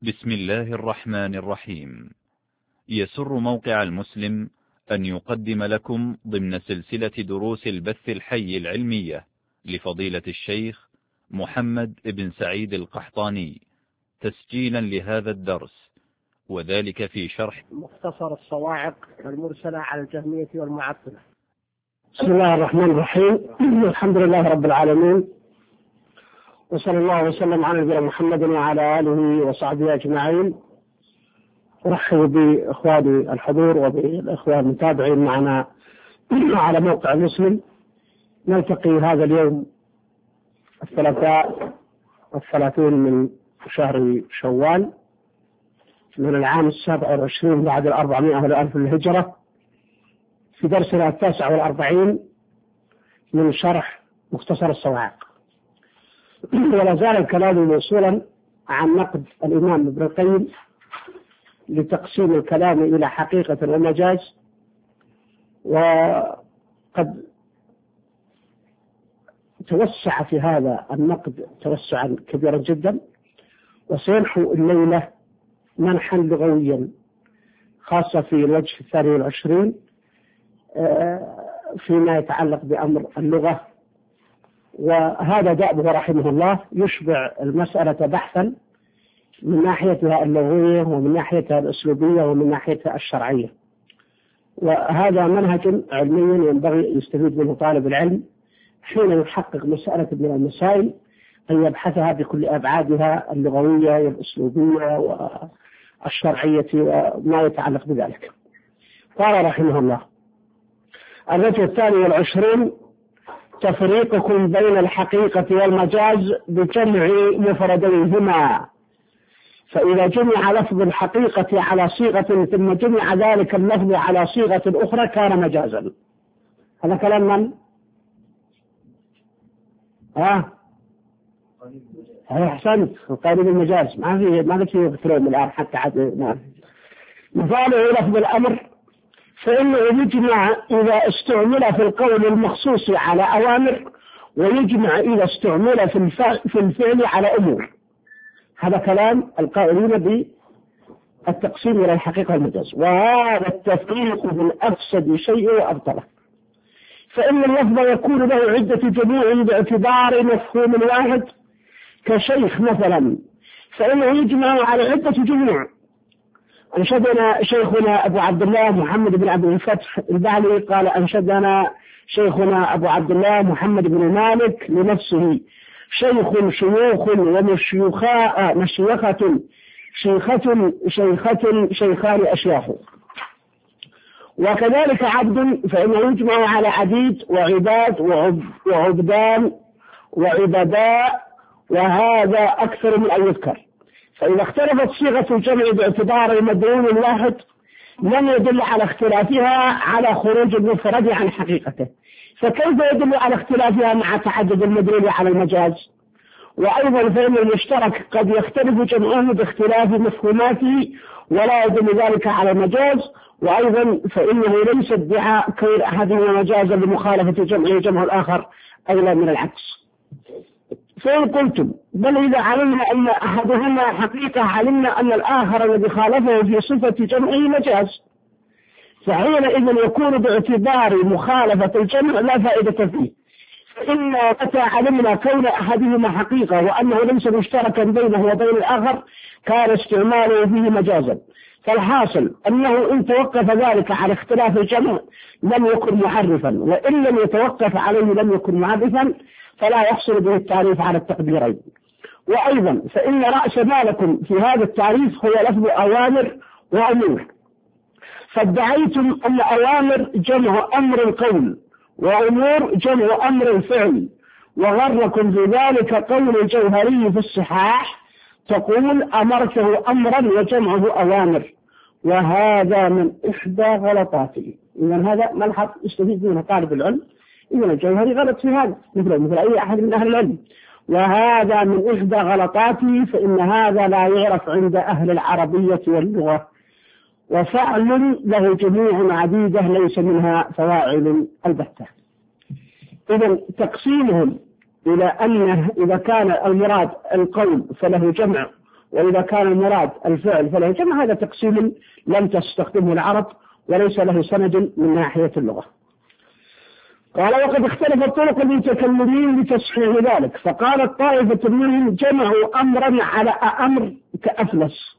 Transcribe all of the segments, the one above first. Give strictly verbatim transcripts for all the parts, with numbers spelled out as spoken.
بسم الله الرحمن الرحيم. يسر موقع المسلم أن يقدم لكم ضمن سلسلة دروس البث الحي العلمية لفضيلة الشيخ محمد بن سعيد القحطاني تسجيلا لهذا الدرس، وذلك في شرح مختصر الصواعق المرسلة على الجهمية والمعطلة. بسم الله الرحمن الرحيم. الحمد لله رب العالمين، وصلى الله وسلم على نبينا محمد وعلى آله وصحبه أجمعين. أرحب بإخواني الحضور وبالإخوان المتابعين معنا على موقع المسلم. نلتقي هذا اليوم الثلاثاء والثلاثين من شهر شوال من العام السابع والعشرين بعد الأربعمائة والألف الهجرة في درسنا التاسع والأربعين من شرح مختصر الصواعق. ولا زال الكلام موصولا عن نقد الإمام ابن القيم لتقسيم الكلام إلى حقيقة ومجاز، وقد توسع في هذا النقد توسعا كبيرا جدا، وسينحو الليلة منحا لغويا خاصة في الوجه الثاني والعشرين فيما يتعلق بأمر اللغة. وهذا دأبه رحمه الله يشبع المسألة بحثا من ناحيتها اللغوية ومن ناحيتها الأسلوبية ومن ناحيتها الشرعية، وهذا منهج علمي ينبغي يستفيد منه طالب العلم حين يحقق مسألة من المسائل، أن يبحثها بكل أبعادها اللغوية والأسلوبية والشرعية وما يتعلق بذلك. قال رحمه الله: الوجه الثاني والعشرين: تفريقكم بين الحقيقة والمجاز بجمع مفرديهما، فإذا جمع لفظ الحقيقة على صيغة ثم جمع ذلك اللفظ على صيغة أخرى كان مجازا. هذا كلام من؟ ها؟ هي أحسنت، قريب المجاز ما في ما في يذكرون الآن حتى عاد ما. مثاله لفظ الأمر، فإنه يجمع إذا استعمل في القول المخصوص على أوامر، ويجمع إذا استعمل في الفعل على أمور. هذا كلام القائلين بالتقسيم إلى الحقيقة والمجاز، وهذا التفريق من أفسد شيء وأبطله. فإن اللفظ يكون له عدة جموع باعتبار مفهوم واحد، كشيخ مثلا، فإنه يجمع على عدة جموع. أنشدنا شيخنا أبو عبد الله محمد بن عبد الفتح البعلي قال: أنشدنا شيخنا أبو عبد الله محمد بن مالك لنفسه: شيخ شيوخ ومشيخاء مشيخة شيخة شيخة شيخان أشياخ. وكذلك عبد، فإنه يجمع على عبيد وعباد وعبدان وعبداء، وهذا أكثر من أن يذكر. فإذا اختلفت صيغة الجمع باعتبار مدلول واحد لم يدل على اختلافها على خروج المفرد عن حقيقته، فكيف يدل على اختلافها مع تعدد المدلول على المجاز؟ وأيضا فإن المشترك قد يختلف جمعه باختلاف مفهوماته ولا يدل ذلك على المجاز، وأيضا فإنه ليس ادعاء كون أحدهما مجازا لمخالفة جمعه جمع الآخر أولى من العكس. فإن قلتم بل إذا علمنا أن أحدهما حقيقة علمنا أن الآخر الذي خالفه في صفة جمعه مجاز، فحينئذ يكون باعتبار مخالفة الجمع لا فائدة فيه. فإن متى علمنا كون أحدهما حقيقة وأنه ليس مشتركا بينه وبين الآخر كان استعماله فيه مجازا. فالحاصل أنه إن توقف ذلك على اختلاف الجمع لم يكن معرفا، وإن لم يتوقف عليه لم يكن معرفا، فلا يحصل به التعريف على التقديرين. وأيضا فإن رأس مالكم في هذا التعريف هو لفظ أوامر وأمور، فادعيتم أن أوامر جمع أمر القول وأمور جمع أمر الفعل، وغركم بذلك قول الجوهري في الصحاح: تقول أمرته أمرا وجمعه أوامر، وهذا من إحدى غلطاته. إذن هذا ملحظ يستفيد منه طالب العلم، إذن الجوهري غلط في هذا مثل مثل أي أحد من أهل العلم، وهذا من إحدى غلطاته، فإن هذا لا يعرف عند أهل العربية واللغة، وفعل له جموع عديدة ليس منها فواعل البتة. إذن تقسيمهم إلى أنه إذا كان المراد القول فله جمع وإذا كان المراد الفعل فلا يجمع، هذا تقسيم لم تستخدمه العرب وليس له سند من ناحية اللغة. قال وقد اختلف طرق المتكلمين لتصحيح ذلك، فقالت طائفة منهم جمعوا أمرا على أمر كأفلس،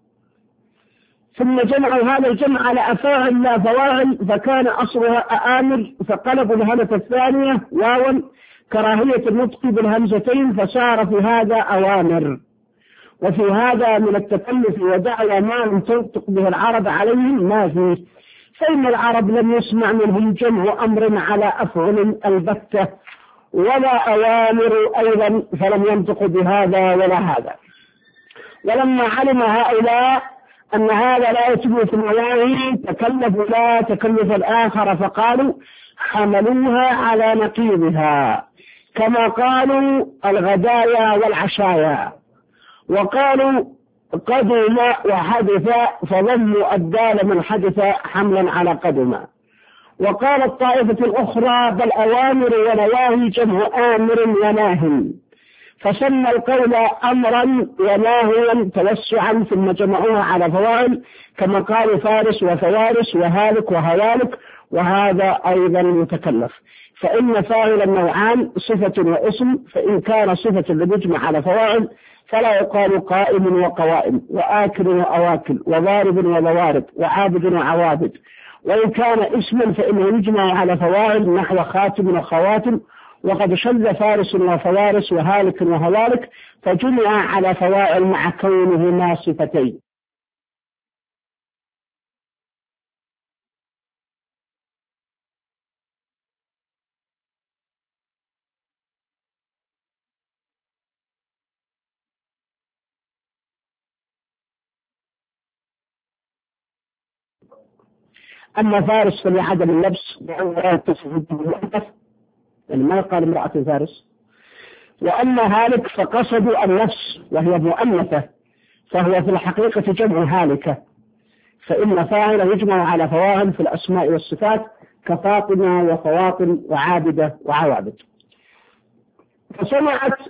ثم جمعوا هذا الجمع على أفاعل لا فواعل، فكان أصلها أآمر، فقلبوا الهمزة الثانية واوا كراهية النطق بالهمزتين، فصار في هذا أوامر. وفي هذا من التكلف ودعوى ما لم تنطق به العرب عليهم ما فيه، فإن العرب لم يسمع منهم جمع أمر على أفعل البتة ولا أوامر أيضا، فلم ينطقوا بهذا ولا هذا. ولما علم هؤلاء أن هذا لا يتم في النواهي تكلفوا لا تكلف الآخر، فقالوا حملوها على نقيضها، كما قالوا الغدايا والعشايا، وقالوا قدم وحدث فظنوا الدال من حدث حملا على قدم. وقال الطائفة الأخرى بل أوامر ونواهي جمع آمر وناه، فسمى القول أمرا وناهيا توسعا، ثم جمعوها على فواعل كما قالوا فارس وفوارس وهالك وهوالك، وهذا أيضا متكلف. فإن فاعل النوعان صفة واسم، فإن كان صفة لمجمع على فواعل فلا يقال قائم وقوائم وآكل وأواكل وضارب وضوارب وعابد وعوابد، وإن كان اسما فإنه يجمع على فواعل نحو خاتم وخواتم، وقد شذ فارس وفوارس وهالك وهوالك، فجمع على فواعل مع كونهما صفتين. أما فارس فلعدم اللبس يعني ما يقال امرأة فارس، وأما هالك فقصدوا النفس وهي مؤنثة، فهو في الحقيقة جمع هالكة، فإن فاعل يجمع على فواعل في الأسماء والصفات كفاطمة وفواطم وعابدة وعوابد. فسمعت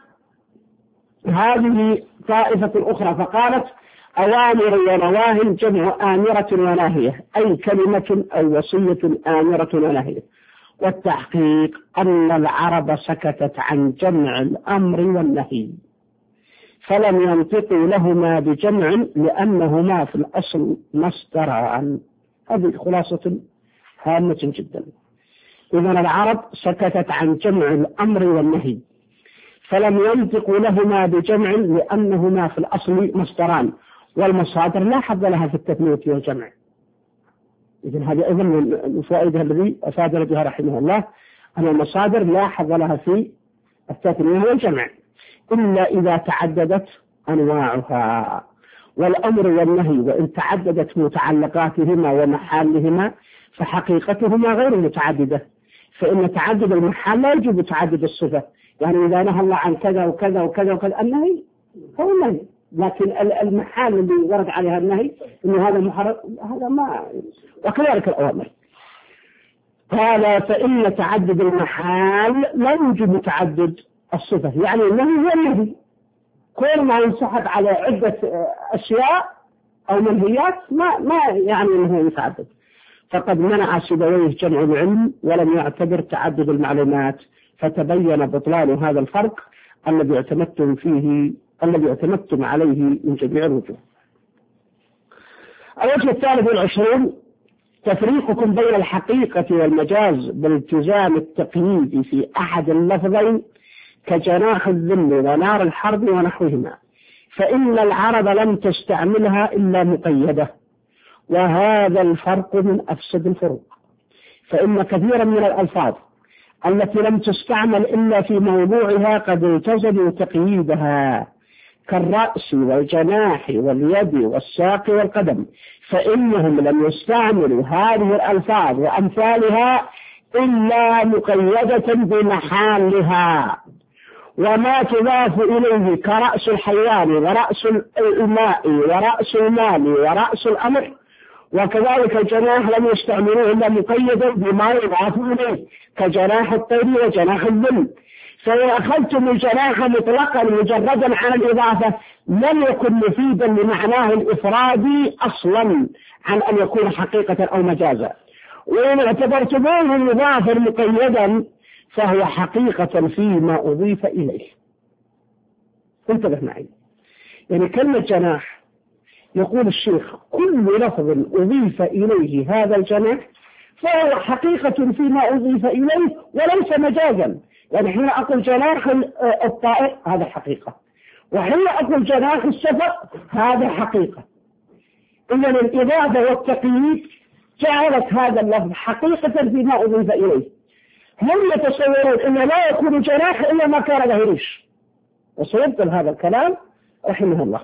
هذه طائفة أخرى فقالت أوامر ونواهي جمع آمرة وناهية، أي كلمة أو وصية آمرة وناهية. والتحقيق أن العرب سكتت عن جمع الأمر والنهي، فلم ينطقوا لهما بجمع لأنهما في الأصل مصدران. هذه خلاصة هامة جدا. إذن العرب سكتت عن جمع الأمر والنهي، فلم ينطقوا لهما بجمع لأنهما في الأصل مصدران، والمصادر لا حظ لها في التثنية والجمع. إذن هذه أيضا من الفوائد الذي أفاد بها رحمه الله، أن المصادر لا حظ لها في التثنية والجمع إلا إذا تعددت أنواعها. والأمر والنهي وإن تعددت متعلقاتهما ومحالهما فحقيقتهما غير متعددة، فإن تعدد المحال لا يجب تعدد الصفة. يعني إذا نهى الله عن كذا وكذا وكذا وكذا النهي هو النهي، لكن المحال اللي ورد عليها النهي إنه هذا محرم هذا ما. وكذلك الأوامر. قال فإن تعدد المحال لا يوجب تعدد الصفة، يعني النهي هو النهي، كل ما ينسحب على عدة أشياء أو منهيات ما ما يعني أنه يتعدد. فقد منع سيبويه جمع العلم ولم يعتبر تعدد المعلومات، فتبين بطلان هذا الفرق الذي اعتمدتم فيه الذي اعتمدتم عليه من جميع الوجوه. الوجه الثالث والعشرون تفريقكم بين الحقيقة والمجاز بالتزام التقييد في أحد اللفظين كجناح الذل ونار الحرب ونحوهما، فإن العرب لم تستعملها إلا مقيدة، وهذا الفرق من أفسد الفروق. فإن كثيرا من الألفاظ التي لم تستعمل إلا في موضوعها قد التزموا تقييدها، كالرأس والجناح واليد والساق والقدم، فإنهم لم يستعملوا هذه الألفاظ وأمثالها إلا مقيدة بمحالها. وما تضاف إليه كرأس الحيوان ورأس الماء ورأس المال ورأس الأمر، وكذلك الجناح لم يستعملوه إلا مقيدا بما يضاف إليه كجناح الطير وجناح الذل، فإن أخذتم الجناح مطلقا مجردا عن الإضافة لم يكن مفيدا لمعناه الإفرادي أصلا عن أن يكون حقيقة أو مجازا. وإن اعتبرتموه مضافا مقيدا فهو حقيقة فيما أضيف إليه. انتبه معي، يعني كلمة جناح يقول الشيخ كل لفظ أضيف إليه هذا الجناح فهو حقيقة فيما أضيف إليه وليس مجازا. يعني حين أقول جناح الطائر هذا حقيقة، وحين أقول جناح السفر هذا حقيقة. إذن الإضافة والتقييد جعلت هذا اللفظ حقيقة فيما أضيف إليه. هم يتصورون أنه لا يكون جناح إلا ما كان له ريش، وسيبطل هذا الكلام رحمه الله.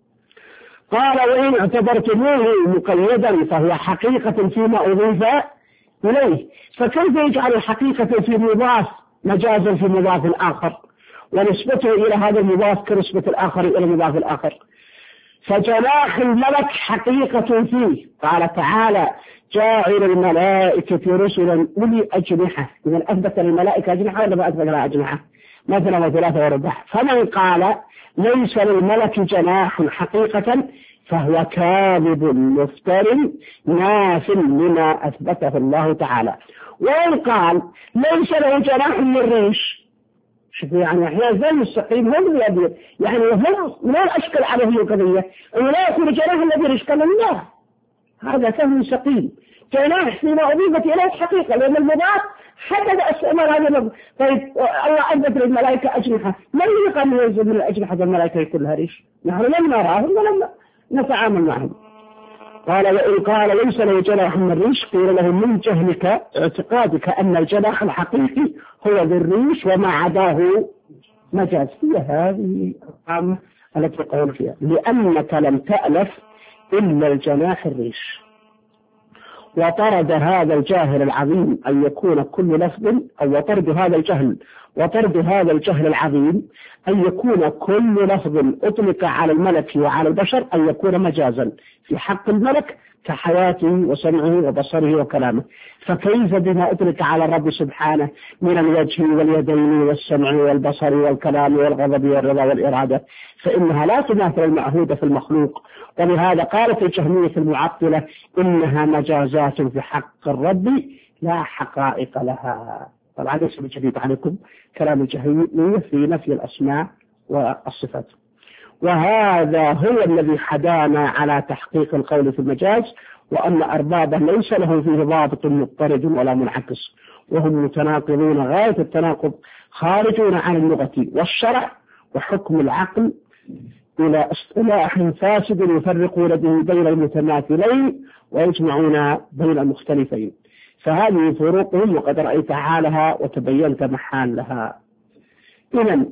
قال وإن اعتبرتموه مقيدا فهو حقيقة فيما أضيف إليه. فكيف يجعل الحقيقة في مضاف مجازا في مضاف آخر ونسبته إلى هذا المضاف كنسبة الآخر إلى المضاف الآخر؟ فجناح الملك حقيقة فيه. قال تعالى جاعل الملائكة رسلا أولي أجنحة. إذا أثبت للملائكة أجنحة ولا ما أثبت لها أجنحة؟ مثلا وثلاثة وربع. فمن قال ليس للملك جناح حقيقة فهو كاذب مفتر ناف لما أثبته الله تعالى. وإن قال ليس له جناح من الريش، شوفوا يعني أحيانا زي المستقيم هم الذي يعني هم لا أشكل عليه القضية أنه لا يكون جناح الذي ريش. قال الله هذا فهم سقيم. جناح فيما أضيفت إليه حقيقة لأن المضاف حدد استعمال هذا اللفظ. طيب الله أثبت للملائكة أجنحة، من يقام ينزل من الأجنحة الملائكة كلها ريش؟ نحن لم نراهم ولم نتعامل معهم. قال وإن قال ليس له جناح من الريش قيل له من جهلك اعتقادك أن الجناح الحقيقي هو بالريش وما عداه مجاز. هي هذه القامة التي يقول فيها لأنك لم تألف إلا الجناح الريش. وطرد هذا الجاهل العظيم أن يكون كل لفظ أو وطرد هذا الجهل وطرد هذا الجهل العظيم أن يكون كل لفظ أطلق على الملك وعلى البشر أن يكون مجازا في حق الملك كحياته وسمعه وبصره وكلامه. فكيف بما أطلق على الرب سبحانه من الوجه واليدين والسمع والبصر والكلام والغضب والرضا والإرادة، فإنها لا تماثل المعهود في المخلوق. ولهذا قالت الجهمية المعطلة إنها مجازات في حق الرب لا حقائق لها. طبعا ليس بجديد عليكم كلام الجهمية في نفي الأسماء والصفات. وهذا هو الذي حدانا على تحقيق القول في المجاز، وأن أربابه ليس له فيه ضابط مضطرد ولا منعكس، وهم متناقضون غاية التناقض خارجون عن اللغة والشرع وحكم العقل إلى اصطلاح فاسد يفرقون به بين المتماثلين ويجمعون بين المختلفين. فهذه فروقهم وقد رأيت حالها وتبينت محالها. إذن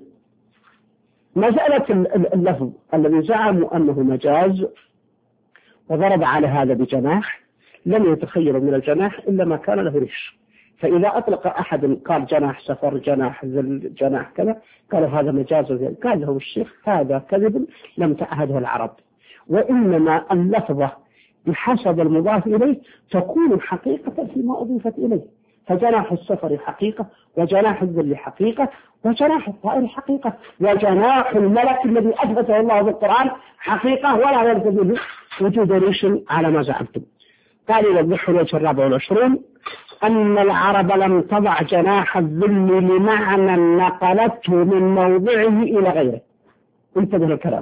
مسألة اللفظ الذي زعموا أنه مجاز وضرب على هذا بجناح لم يتخير من الجناح إلا ما كان له ريش. فإذا أطلق أحد قال جناح سفر جناح ذل جناح كذا قالوا هذا مجاز. قال له الشيخ هذا كذب لم تعهده العرب، وإنما اللفظة بحسب المضاف إليه تكون حقيقة فيما أضيفت إليه. فجناح السفر حقيقة، وجناح الذل حقيقة، وجناح الطائر حقيقة، وجناح الملك الذي أثبته الله في القرآن حقيقة ولا يلزم منه وجود ريش على ما زعمتم. قال يوضح الوجه الرابع والعشرون أن العرب لم تضع جناح الذل لمعنى نقلته من موضعه إلى غيره. انتبه الكلام.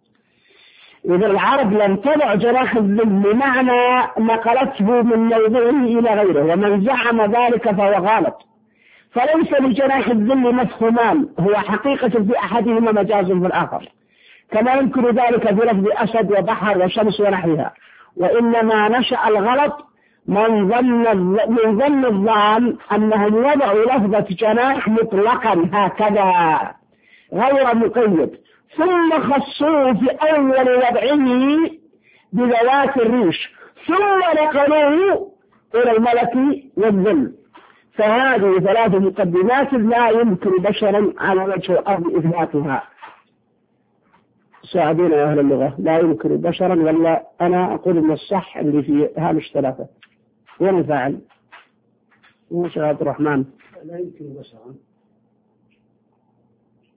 إذا العرب لم تضع جناح الذل لمعنى نقلته من موضعه إلى غيره، ومن زعم ذلك فهو غلط. فليس لجناح الذل مفهومان، هو حقيقة في أحدهما مجاز في الآخر، كما يمكن ذلك بلفظ أسد وبحر وشمس ونحوها. وإنما نشأ الغلط من ظن من ظن الظان أنهم وضعوا لفظة جناح مطلقا هكذا غير مقيد، ثم خصوه في أول وضعه بذوات الريش، ثم نقلوه إلى الملك والذل. فهذه ثلاث مقدمات لا يمكن بشرا على وجه الأرض إثباتها. ساعدين يا أهل اللغة، لا يمكن بشرا، ولا أنا أقول إن الصح اللي في هامش ثلاثة. وين الفاعل؟ موسى عبد الرحمن. لا يمكن بشرا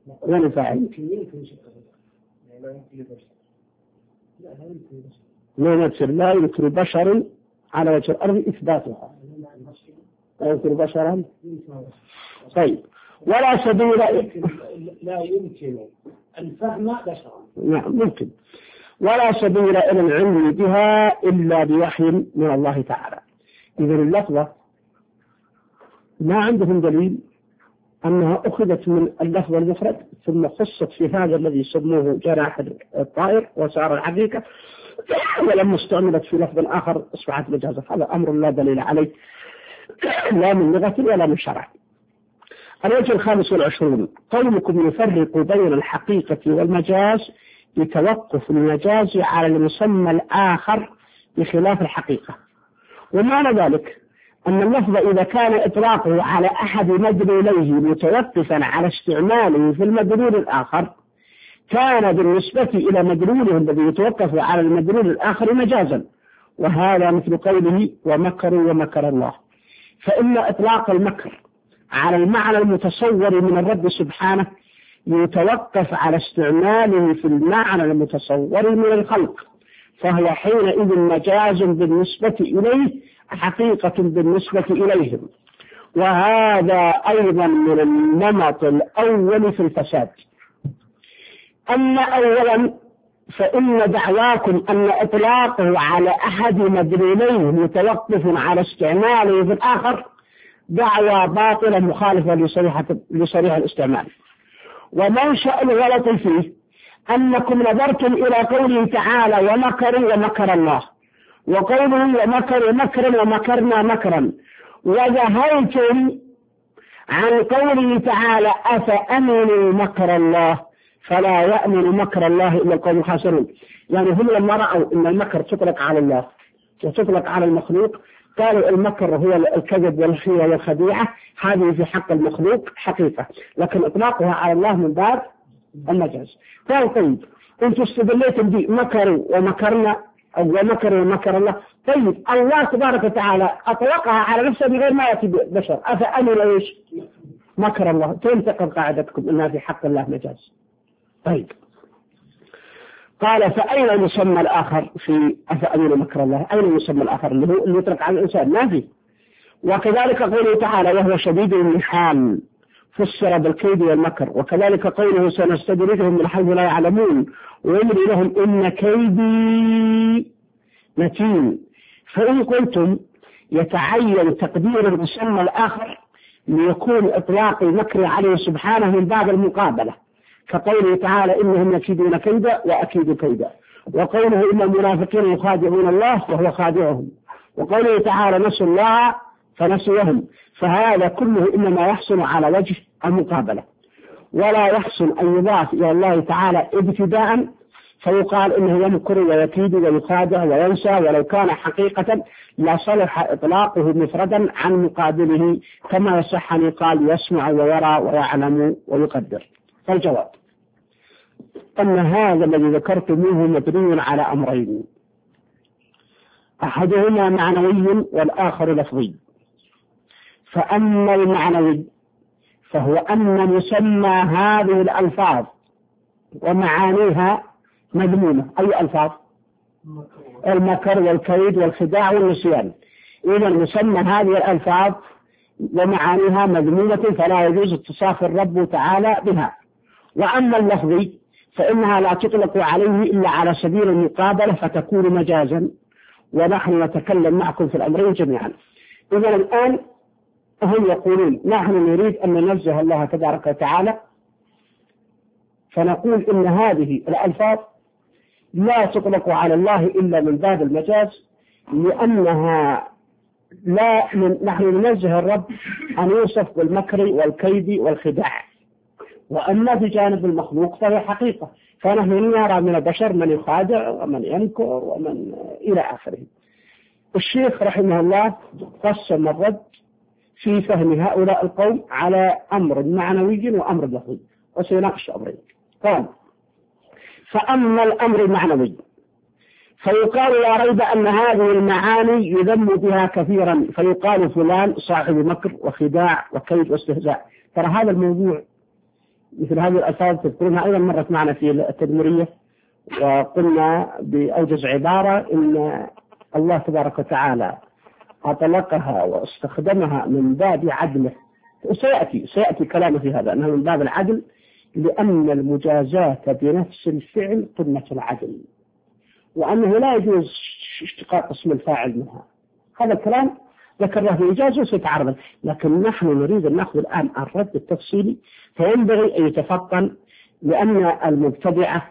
وين الفاعل؟ يمكن يمكن لا يمكن لا يمكن لا يمكن لا يمكن بشر على وجه الأرض إثباتها. لا يمكن بشرا. طيب ولا سبيل لا يمكن الفهم بشرا. نعم ممكن. ولا سبيل إلى العلم بها إلا بوحي من الله تعالى. إذا اللفظة ما عندهم دليل أنها أخذت من اللفظ المفرد ثم خصت في هذا الذي يسموه جناح الطائر وسار الحقيقة ولما استعملت في لفظ آخر أصبحت مجازا. هذا أمر لا دليل عليه لا من لغة ولا من شرع. الوجه الخامس والعشرون قومكم يفرق بين الحقيقة والمجاز لتوقف المجاز على المسمى الآخر بخلاف الحقيقة. ومعنى ذلك أن اللفظ إذا كان إطلاقه على أحد مدلوليه متوقفا على استعماله في المدلول الآخر كان بالنسبة إلى مدلوله الذي يتوقف على المدلول الآخر مجازا، وهذا مثل قوله ومكروا ومكر الله. فإن إطلاق المكر على المعنى المتصور من الرب سبحانه يتوقف على استعماله في المعنى المتصور من الخلق، فهو حينئذ مجاز بالنسبة إليه حقيقة بالنسبة إليهم. وهذا أيضا من النمط الأول في الفساد. أما أولا فإن دعواكم أن إطلاقه على أحد مدلوليه متوقف على استعماله في الآخر دعوى باطلة مخالفة لصريح الاستعمال. ومنشأ الغلط فيه أنكم نظرتم إلى قوله تعالى ومكروا ومكر الله، وقوله ومكروا مكرا ومكرنا مكرا، وذهلتم عن قوله تعالى أفأمنوا مكر الله فلا يأمن مكر الله إلا القوم الخاسرون. يعني هم لما رأوا أن المكر تطلق على الله وتطلق على المخلوق قالوا المكر هو الكذب والخيانة والخديعة، هذه في حق المخلوق حقيقة، لكن إطلاقها على الله من باب المجاز. قالوا طيب أنتم استدليتم دي مكروا ومكرنا أو ومكروا ومكر الله، طيب الله تبارك وتعالى أطلقها على نفسه بغير ما يأتي بشر، أفأمنوا إيش مكر الله؟ تنتقل قاعدتكم أنها في حق الله مجاز. طيب قال فأين المسمى الآخر في أفأمنوا مكر الله؟ أين المسمى الآخر اللي هو اللي يطلق على الإنسان؟ ما في. وكذلك قوله تعالى وهو شديد المحال فسر بالكيد والمكر، وكذلك قوله سنستدرجهم من حيث لا يعلمون ويملي لهم إن كيدي متين. فإن قلتم يتعين تقدير المسمى الآخر ليكون إطلاق المكر عليه سبحانه من باب المقابلة، كقوله تعالى إنهم يكيدون كيدا وأكيد كيدا، وقوله إن المنافقين يخادعون الله وهو خادعهم، وقوله تعالى نسوا الله فنسوهم. فهذا كله إنما يحصل على وجه المقابلة، ولا يحصل أن يضاف إلى الله تعالى ابتداء فيقال إنه يمكر ويكيد ويخادع وينسى، ولو كان حقيقة لا صلح إطلاقه مفردا عن مقابله، كما يصح أن يقال يسمع ويرى ويعلم ويقدر. فالجواب أن هذا الذي ذكرتموه مبني على أمرين، أحدهما معنوي والآخر لفظي. فأما المعنوي فهو أن مسمى هذه الألفاظ ومعانيها مذمومة. أي ألفاظ؟ المكر والكيد والخداع والنسيان. إذا مسمى هذه الألفاظ ومعانيها مذمومة فلا يجوز اتصاف الرب تعالى بها. وأما اللفظي فإنها لا تطلق عليه إلا على سبيل المقابلة فتكون مجازا، ونحن نتكلم معكم في الأمرين جميعا. إذا الآن هم يقولون نحن نريد أن ننزه الله تبارك وتعالى، فنقول إن هذه الألفاظ لا تطلق على الله إلا من باب المجاز، لأنها لا من نحن ننزه الرب أن يوصف بالمكر والكيد والخداع، وأما في جانب المخلوق فهي حقيقة، فنحن نرى من البشر من يخادع ومن ينكر ومن إلى آخره. الشيخ رحمه الله قسم الرد في فهم هؤلاء القوم على أمر معنوي وأمر لفظي، وسيناقش أمرين. قال فأما الأمر المعنوي فيقال لا ريب أن هذه المعاني يذم بها كثيرا، فيقال فلان صاحب مكر وخداع وكيد واستهزاء. ترى هذا الموضوع مثل هذه الألفاظ تذكرونها أيضا مرت معنا في التدمرية، وقلنا بأوجز عبارة إن الله تبارك وتعالى أطلقها واستخدمها من باب عدله، وسيأتي سيأتي كلامه في هذا أنه من باب العدل، لأن المجازاة بنفس الفعل قمة العدل، وأنه لا يجوز اشتقاق اسم الفاعل منها. هذا الكلام ذكرناه في إجازة وسيتعرض، لكن نحن نريد أن نأخذ الآن الرد التفصيلي، فينبغي أن يتفطن، لأن المبتدعة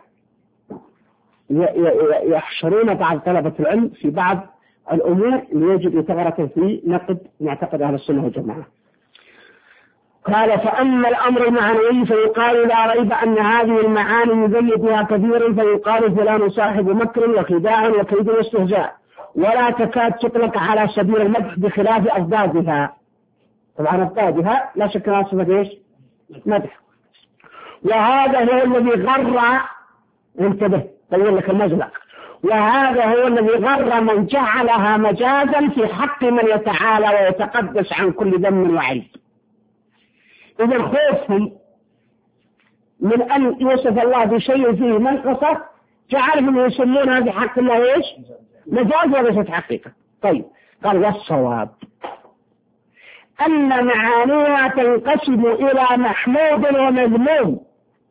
يحشرون بعض طلبة العلم في بعض الأمور ليجب يتغرق في نقد معتقد أهل السنة والجماعة. قال: فأما الأمر المعنوي فيقال لا ريب أن هذه المعاني يذل بها كثيرا، فيقال فلان صاحب مكر وخداع وكيد واستهزاء، ولا تكاد تطلق على سبيل المدح بخلاف أضدادها. طبعا أضدادها لا شك أنها صفة إيش؟ مدح. وهذا هو الذي غر، انتبه طيب لك المزلق، وهذا هو الذي غر من جعلها مجازا في حق من يتعالى ويتقدس عن كل ذم وعيب. إذا خوفهم من أن يوصف الله بشيء فيه منقصة جعلهم يسمونها بحق الله إيش؟ مجاز وليست حقيقة. طيب قال: والصواب أن معانيها تنقسم إلى محمود ومذموم.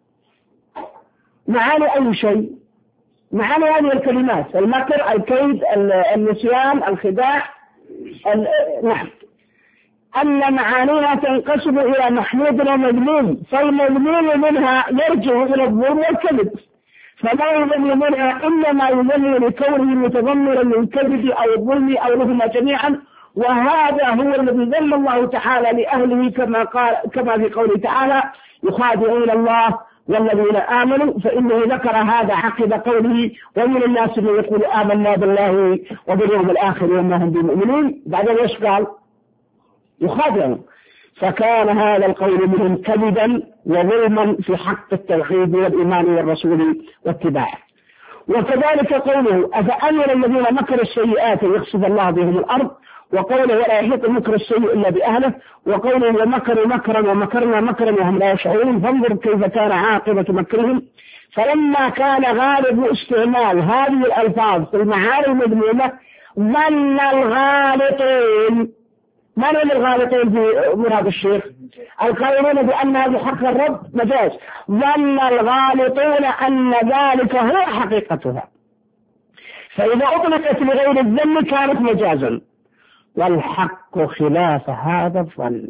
معاني أي شيء؟ معاني هذه الكلمات: المكر، الكيد، النسيان، الخداع، نعم. أن معانيها تنقسم إلى محمود ومذموم، فالمذموم منها يرجع إلى الظلم والكذب، فما يذم منها إنما يذم لكونه متضمنا للكذب أو الظلم أو لهما جميعا، وهذا هو الذي ذم الله تعالى لأهله كما قال كما في قوله تعالى: يخادعون الله والذين آمنوا، فإنه ذكر هذا عقب قوله: ومن الناس من يقول آمنا بالله وباليوم الآخر وما هم بمؤمنين. بعدين ايش قال؟ يخادعون. فكان هذا القول منهم كذبا وظلما في حق التوحيد والإيمان والرسول واتباعه. وكذلك قوله: أفأمن الذين مكروا السيئات يخسف الله بهم الأرض، وقوله: ولا يحيط المكر السيء إلا بأهله، وقوله: ومكروا مكرا ومكرنا مكرا وهم لا يشعرون، فانظر كيف كان عاقبة مكرهم. فلما كان غالب استعمال هذه الألفاظ في المعاني المذمومة ظن الغالطين، من هم الغالطين في مراد الشيخ؟ القائلون بأنها بحق الرب مجاز. ظن الغالطون أن ذلك هو حقيقتها، فإذا أطلقت لغير الذم كانت مجازا، والحق خلاف هذا الظن،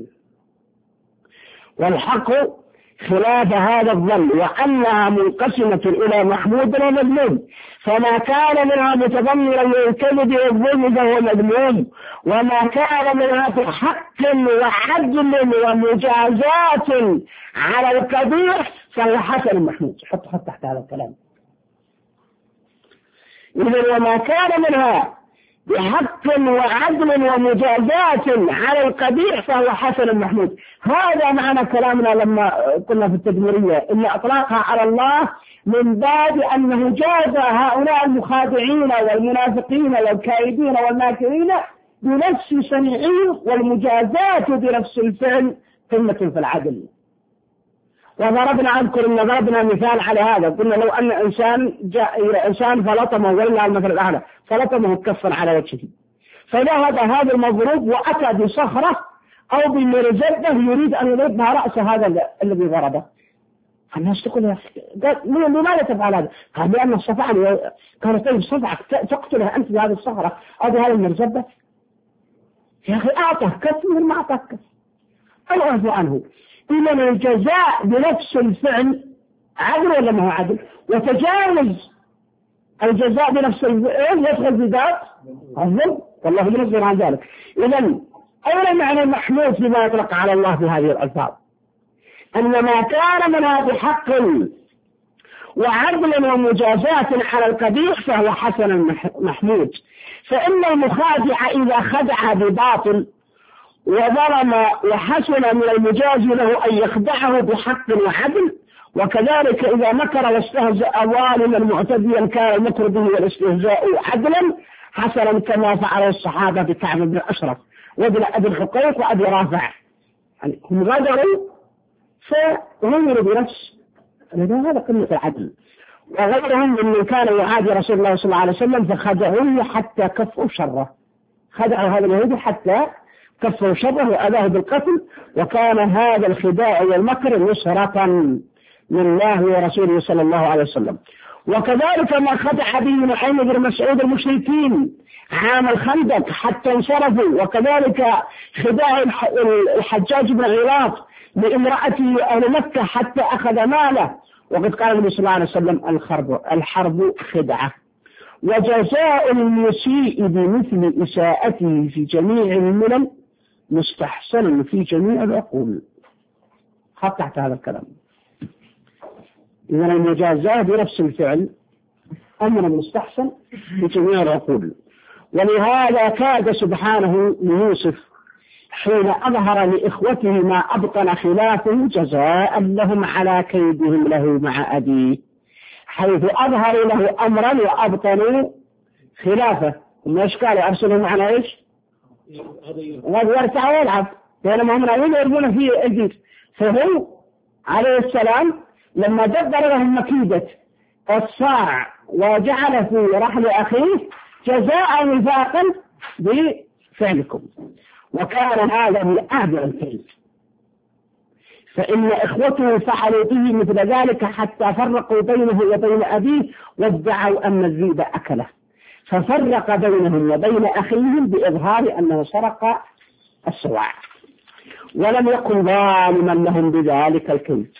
والحق خلاف هذا الظن، وأنها منقسمة إلى محمود ومذموم، فما كان منها متضمنا للكذب والظلم فهو مذموم، وما كان منها بحق وعدل ومجازات على القبيح فهو حسن محمود. حط حط تحت هذا الكلام. إذن وما كان منها بحق وعدل ومجازات على القبيح فهو حسن محمود. هذا معنى كلامنا لما قلنا في التدميرية إن أطلاقها على الله من باب أنه جاز هؤلاء المخادعين والمنافقين والكائدين والماكرين بنفس صنيعهم، والمجازات بنفس الفعل قمة في العدل. وضربنا أذكر أن ضربنا مثال على هذا، قلنا لو أن إنسان جاء إلى إنسان فلطمه، ولله المثل الأعلى، فلطمه كفا على وجهه، فذهب هذا المضروب وأتى بصخرة أو بمرزبة يريد أن يضربها رأس هذا الذي ضربه. الناس تقول: يا أخي لماذا تفعل هذا؟ قال: لأن الصفعة. قال: طيب صفعك تقتلها أنت بهذه الصخرة أو بهذه المرزبة؟ يا أخي أعطه كف من ما أعطاك كف، العفو عنه. إذا الجزاء بنفس الفعل عدل ولا ما هو عدل؟ وتجاوز الجزاء بنفس الفعل يدخل في ذات الظلم، والله ينزل عن ذلك. إذا أولا معنى المحمود فيما يطلق على الله في هذه الألفاظ أن ما كان منها بحق وعدل ومجازات على القبيح فهو حسن محمود. فإن المخادع إذا خدع بباطل وظلم وحسن من المجاز له أن يخدعه بحق وعدل، وكذلك إذا مكر واستهزأ ظالما معتديا كان المكر به والاستهزاء عدلا حسنا، كما فعل الصحابة بكعب بن أشرف وابن أبي الحقيق وأبي رافع. يعني هم غدروا فغيروا بنفس هذا قمة العدل. وغيرهم ممن كان يعادي رسول الله صلى الله عليه وسلم فخدعوه حتى كفوا شره، خدعوا هذا اليهودي حتى كفوا شره وأذاه بالقتل، وكان هذا الخداع والمكر نصرة من الله ورسوله صلى الله عليه وسلم. وكذلك ما خدع به نعيم بن مسعود المشركين عام الخندق حتى انصرفوا، وكذلك خداع الحجاج بن غيلاط لامرأته أهل مكة حتى أخذ ماله، وقد قال النبي صلى الله عليه وسلم الحرب الحرب خدعة، وجزاء المسيء بمثل إساءته في جميع الملل مستحسن في جميع العقول. خط تحت هذا الكلام. إذا المجازاة بنفس الفعل أمر مستحسن في جميع العقول. ولهذا كاد سبحانه ليوسف حين أظهر لإخوته ما أبطن خلافه جزاء لهم على كيدهم له مع أبيه، حيث أظهروا له أمرا وأبطنوا خلافه. وإيش قالوا؟ أرسلوا معنا إيش؟ ويرتع ويلعب، بينما هم ناويين يرمون فيه الجيش. فهو عليه السلام لما دبر لهم مكيدة الصاع وجعل في رحل أخيه جزاء وفاقا بفعلكم، وكان هذا من أعظم الكيد. فإن إخوته فعلوا به مثل ذلك حتى فرقوا بينه وبين أبيه وادعوا أن الذئب أكله، ففرق بينهم وبين أخيهم بإظهار أنه سرق السواع، ولم يكن ظالما لهم بذلك الكيد،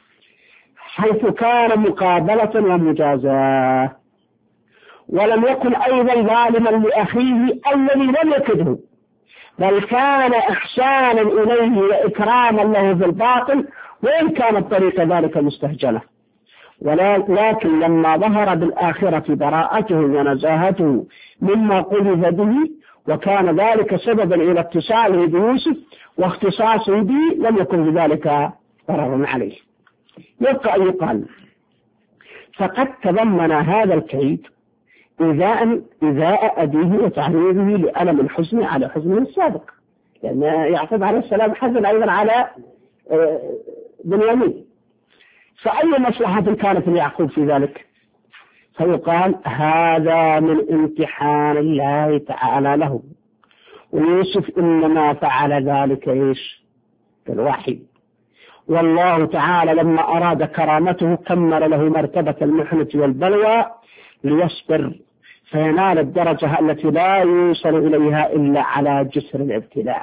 حيث كان مقابلة ومجازاة. ولم يكن أيضا ظالما لأخيه الذي لم يكده، بل كان إحسانا إليه وإكراما له في الباطل، وإن كانت طريق ذلك مستهجنة. ولكن لما ظهر بالآخرة براءته ونزاهته مما قذف به، وكان ذلك سببا إلى اتصاله بيوسف واختصاصه به، لم يكن بذلك ضررا عليه. يبقى أن يقال فقد تضمن هذا الكيد إذاء إذاء أبيه وتعريضه لألم الحزن على حزنه السابق، لأن يعقوب عليه السلام حزن أيضا على بنيامين، فأي مصلحة كانت ليعقوب في ذلك؟ فيقال هذا من امتحان الله تعالى له، ويوسف إنما فعل ذلك إيش؟ بالوحي. والله تعالى لما أراد كرامته كمل له مرتبة المحنة والبلوى ليصبر فينال الدرجة التي لا يوصل إليها إلا على جسر الابتلاء.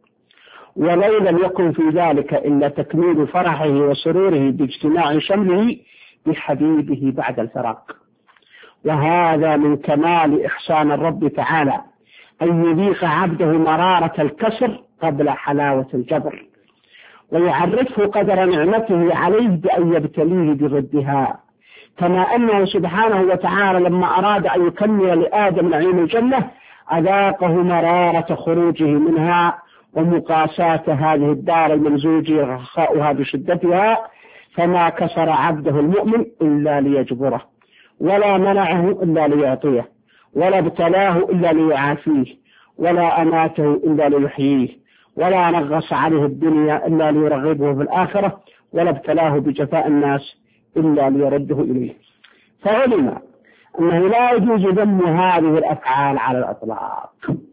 ولو لم يكن في ذلك إلا تكميل فرحه وسروره باجتماع شمله بحبيبه بعد الفراق. وهذا من كمال إحسان الرب تعالى أن يذيق عبده مرارة الكسر قبل حلاوة الجبر، ويعرفه قدر نعمته عليه بأن يبتليه بردها، كما أنه سبحانه وتعالى لما أراد أن يكمل لآدم نعيم الجنة أذاقه مرارة خروجه منها ومقاساة هذه الدار الممزوج رخاؤها بشدتها، فما كسر عبده المؤمن إلا ليجبره، ولا منعه إلا ليعطيه، ولا ابتلاه إلا ليعافيه، ولا أماته إلا ليحييه، ولا نغص عليه الدنيا إلا ليرغبه في الآخرة، ولا ابتلاه بجفاء الناس إلا ليرده إليه. فعلم أنه لا يجوز ذم هذه الأفعال على الأطلاق.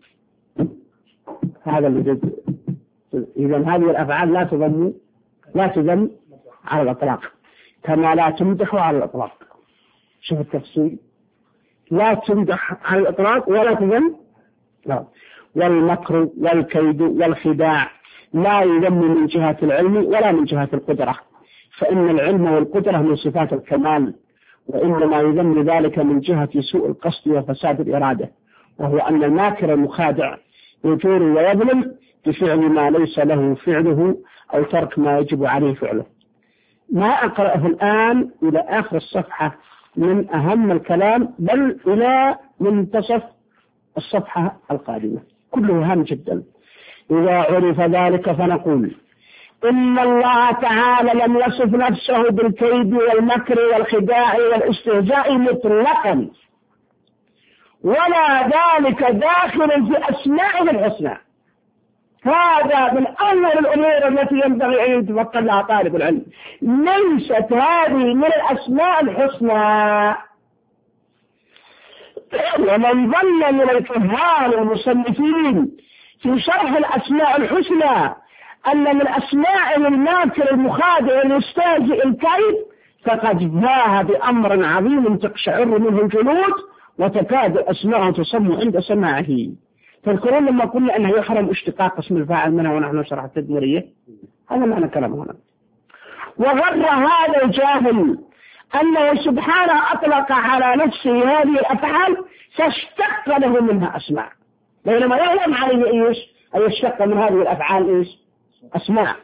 هذا اللي إذا هذه الأفعال لا تذم لا تذم على الأطلاق، كما لا تمدح على الأطلاق. شوف التفصيل، لا تمدح على الإطلاق ولا تذم. لا. والمكر والكيد والخداع لا يذم من جهة العلم ولا من جهة القدرة، فإن العلم والقدرة من صفات الكمال، وإنما يذم ذلك من جهة سوء القصد وفساد الإرادة، وهو أن الماكر المخادع يجور ويظلم بفعل ما ليس له فعله أو ترك ما يجب عليه فعله. ما أقرأه الآن إلى آخر الصفحة من أهم الكلام، بل إلى منتصف الصفحة القادمة، كله هام جدا. إذا عرف ذلك فنقول إن الله تعالى لم يصف نفسه بالكيد والمكر والخداع والاستهزاء مطلقا، ولا ذلك داخل في أسمائه الحسنى. هذا من أول الأمور التي ينبغي أن يتفقد لها طالب العلم. ليست هذه من الأسماء الحسنى. ومن ظن من الكهان المصنفين في شرح الأسماء الحسنى أن من أسماء الماكر المخادع المستهزئ الكيد فقد جاء بأمر عظيم تقشعر منه الجلود وتكاد الأسماء تصم عند سماعه. تذكرون لما قلنا أنه يحرم اشتقاق اسم الفاعل منها ونحن نشرح التدميرية؟ هذا معنى كلام هنا. وغر هذا الجاهل أنه سبحانه أطلق على نفسه هذه الأفعال فاشتق له منها أسماء، بينما يعلم عليه إيش أن يشتق من هذه الأفعال إيش أسماء،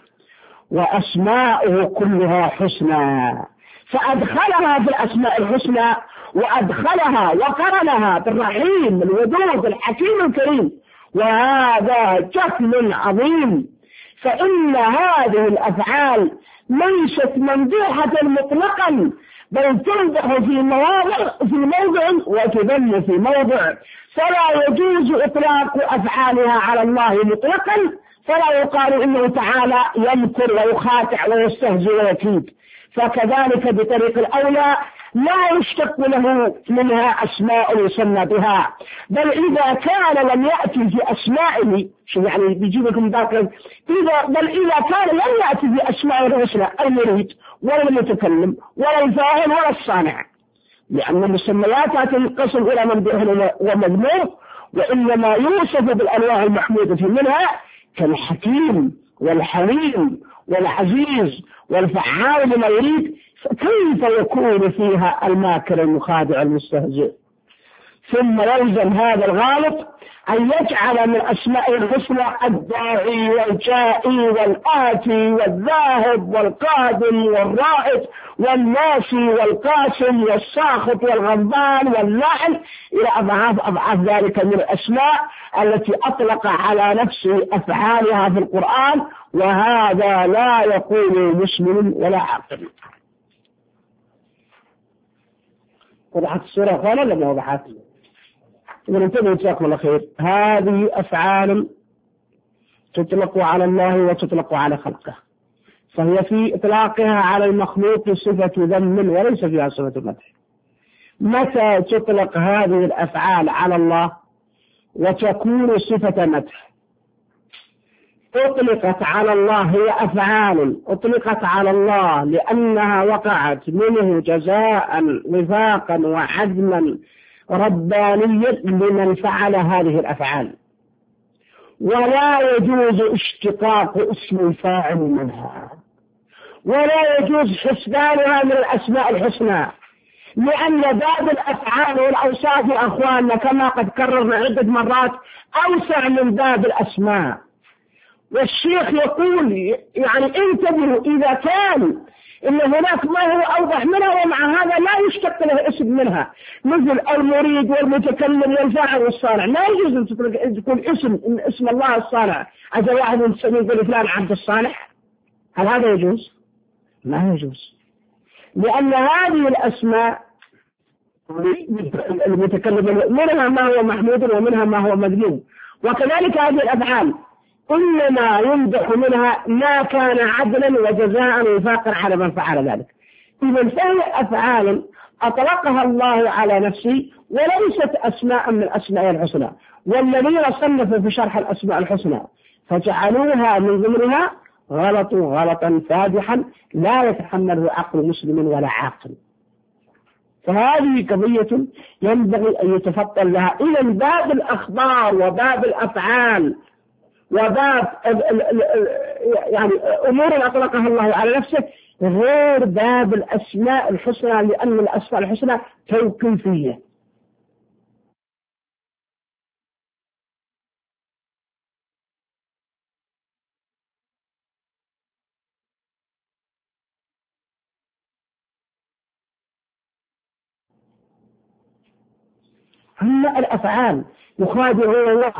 وأسماؤه كلها حسنى، فأدخلها في الأسماء الحسنى وأدخلها وقرنها بالرحيم الودود الحكيم الكريم، وهذا جهل عظيم. فإن هذه الأفعال ليست ممدوحة مطلقا، بل تمدح في مواضع في موضع وتذم في موضع، فلا يجوز إطلاق أفعالها على الله مطلقا، فلا يقال إنه تعالى يمكر ويخادع ويستهزئ ويكيد. فكذلك بطريق الأولى لا يشتق له منها أسماء يسمى بها، بل إذا كان لم يأتي في أسمائه شو يعني بيجيب لكم باقي إذا بل إذا كان لم يأتي في أسماء الحسنى المريد ولا المتكلم ولا الفاعل ولا الصانع، لأن المسميات تنقسم إلى ممدوح ومذموم، وإنما يوصف بالأنواع المحمودة منها كالحكيم والحليم والعزيز والفعال لما يريد، فكيف يكون فيها الماكر المخادع المستهزئ؟ ثم يلزم هذا الغالط أن يجعل من أسماء الحسنى الداعي والجائي والآتي والذاهب والقادم والرائد والناسي والقاسم والساخط والغضبان واللاعن إلى أضعاف أضعاف ذلك من الأسماء التي أطلق على نفسه أفعالها في القرآن، وهذا لا يقول مسلم ولا عاقل. وضحت الصورة قال لما وضحت إذا انتبهوا جزاكم الله خير. هذه أفعال تطلق على الله وتطلق على خلقه، فهي في إطلاقها على المخلوق صفة ذم وليس فيها صفة مدح. متى تطلق هذه الأفعال على الله وتكون صفة مدح؟ أطلقت على الله، هي أفعال أطلقت على الله لأنها وقعت منه جزاء وفاقا وعزما ربانيا لمن فعل هذه الأفعال، ولا يجوز اشتقاق اسم الفاعل منها، ولا يجوز حسبانها من الأسماء الحسنى، لأن باب الأفعال والأوصاف يا أخواننا كما قد كررنا عدة مرات أوسع من باب الأسماء. والشيخ يقول يعني انتبهوا إذا كان إن هناك ما هو أوضح منها ومع هذا لا يشتق له اسم منها، مثل المريد والمتكلم والفاعل والصانع، لا يجوز أن تكون اسم إن اسم الله الصانع عز واحد يسميه يقول فلان عبد الصانع، هل هذا يجوز؟ لا يجوز، لأن هذه الأسماء المتكلم منها ما هو محمود ومنها ما هو مذموم، وكذلك هذه الأفعال إنما يمدح منها ما كان عدلا وجزاء وفاقا على من فعل ذلك. إذا فهي أفعال أطلقها الله على نفسه وليست أسماء من الأسماء الحسنى، والذين صنفوا في شرح الأسماء الحسنى فجعلوها من ضمنها غلطوا غلطا فادحا لا يتحمله عقل مسلم ولا عاقل. فهذه قضية ينبغي أن يتفطن لها. إلى باب الأخبار وباب الأفعال وباب يعني أمور أطلقها الله على نفسه غير باب الأسماء الحسنى، لأن الأسماء الحسنى توقيفية. أما الأفعال يخادعون الله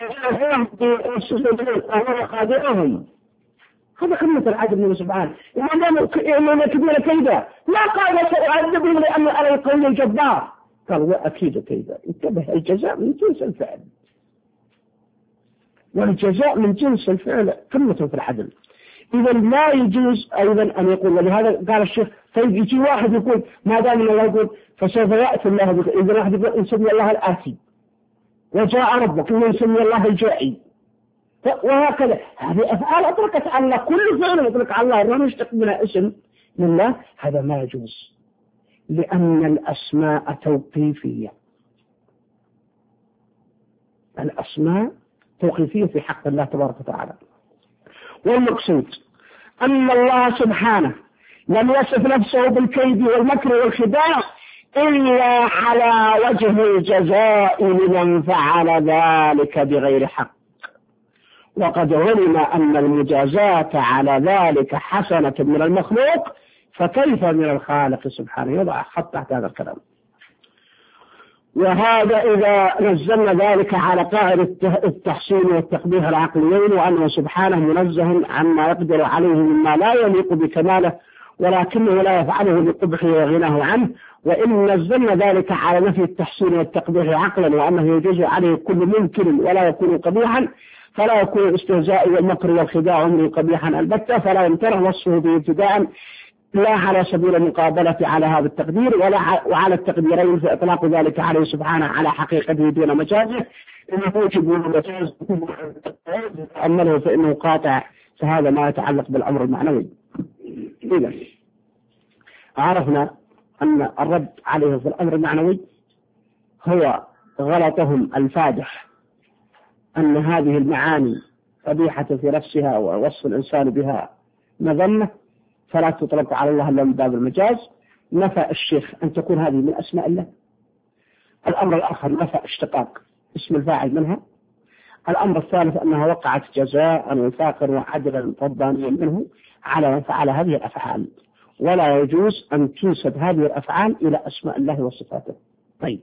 خادعهم، هذا قمة العجب من سبحانه. إنما كبير كيدا لا قال سأعذبهم لأن أنا القول الجبار، قال وأكيد كيدا. انتبه، الجزاء من جنس الفعل. والجزاء من جنس الفعل قمة في العدل. إذا لا يجوز أيضا أن يقول، ولهذا قال الشيخ طيب يجي واحد يقول ما دام الله يقول فسوف يأتي الله بك، إذا واحد يقول إن سمي الله الآتي وجاء ربك إن سمي الله الجائي وهكذا، هذه أفعال أطلقت على الله، كل فعل أطلق على الله لا نشتق منها اسم لله، هذا ما يجوز لأن الأسماء توقيفية. الأسماء توقيفية في حق الله تبارك وتعالى. والمقصود أن الله سبحانه لم يصف نفسه بالكيد والمكر والخداع إلا على وجه الجزاء لمن فعل ذلك بغير حق، وقد علم أن المجازاة على ذلك حسنة من المخلوق، فكيف من الخالق سبحانه؟ يضع خط تحت هذا الكلام. وهذا إذا نزلنا ذلك على قاعدة التحسين والتقبيح العقليين، وأنه سبحانه منزه عما يقدر عليه مما لا يليق بكماله ولكنه لا يفعله لقبحه وغناه عنه. وإن نزلنا ذلك على نفي التحسين والتقبيح عقلا وأنه يجوز عليه كل ممكن ولا يكون قبيحا، فلا يكون الاستهزاء والمكر والخداع عمره قبيحا البتة، فلا يمتنع وصفه به ابتداء لا على سبيل المقابلة على هذا التقدير ولا وعلى التقديرين في إطلاق ذلك عليه سبحانه على حقيقته دون مجازه، إنه موجب المجاز أمله فإنه قاطع، فهذا ما يتعلق بالأمر المعنوي. إذا عرفنا أن الرد عليه في الأمر المعنوي هو غلطهم الفادح، أن هذه المعاني قبيحة في نفسها ووصف الإنسان بها مذمة فلا تطلق على الله إلا من باب المجاز. نفى الشيخ أن تكون هذه من أسماء الله. الأمر الآخر نفى اشتقاق اسم الفاعل منها. الأمر الثالث أنها وقعت جزاء وفاقا وعدلا ربانيا منه على من فعل هذه الأفعال، ولا يجوز أن تنسب هذه الأفعال إلى أسماء الله وصفاته. طيب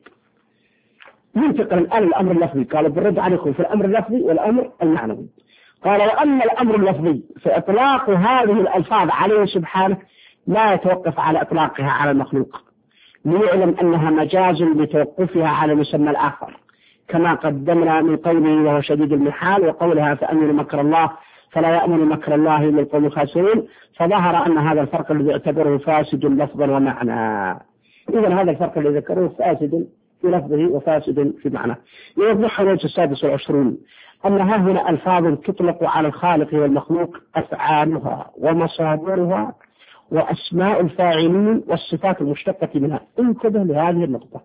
ننتقل الآن الأمر اللفظي. قال بالرد عليكم في الأمر اللفظي والأمر المعنوي. قال وأما الأمر اللفظي فإطلاق هذه الألفاظ عليه سبحانه لا يتوقف على إطلاقها على المخلوق، ليعلم أنها مجاز لتوقفها على مسمى الآخر، كما قدمنا من قوله وهو شديد المحال وقولها فأمن مكر الله فلا يأمن مكر الله إلا القوم الخاسرون، فظهر أن هذا الفرق الذي اعتبره فاسد لفظا ومعنى. إذن هذا الفرق الذي ذكره فاسد في لفظه وفاسد في معناه. يوضح الوجه السادس والعشرون أن ها هنا ألفاظ تطلق على الخالق والمخلوق أفعالها ومصادرها وأسماء الفاعلين والصفات المشتقة منها. انتبه لهذه النقطة.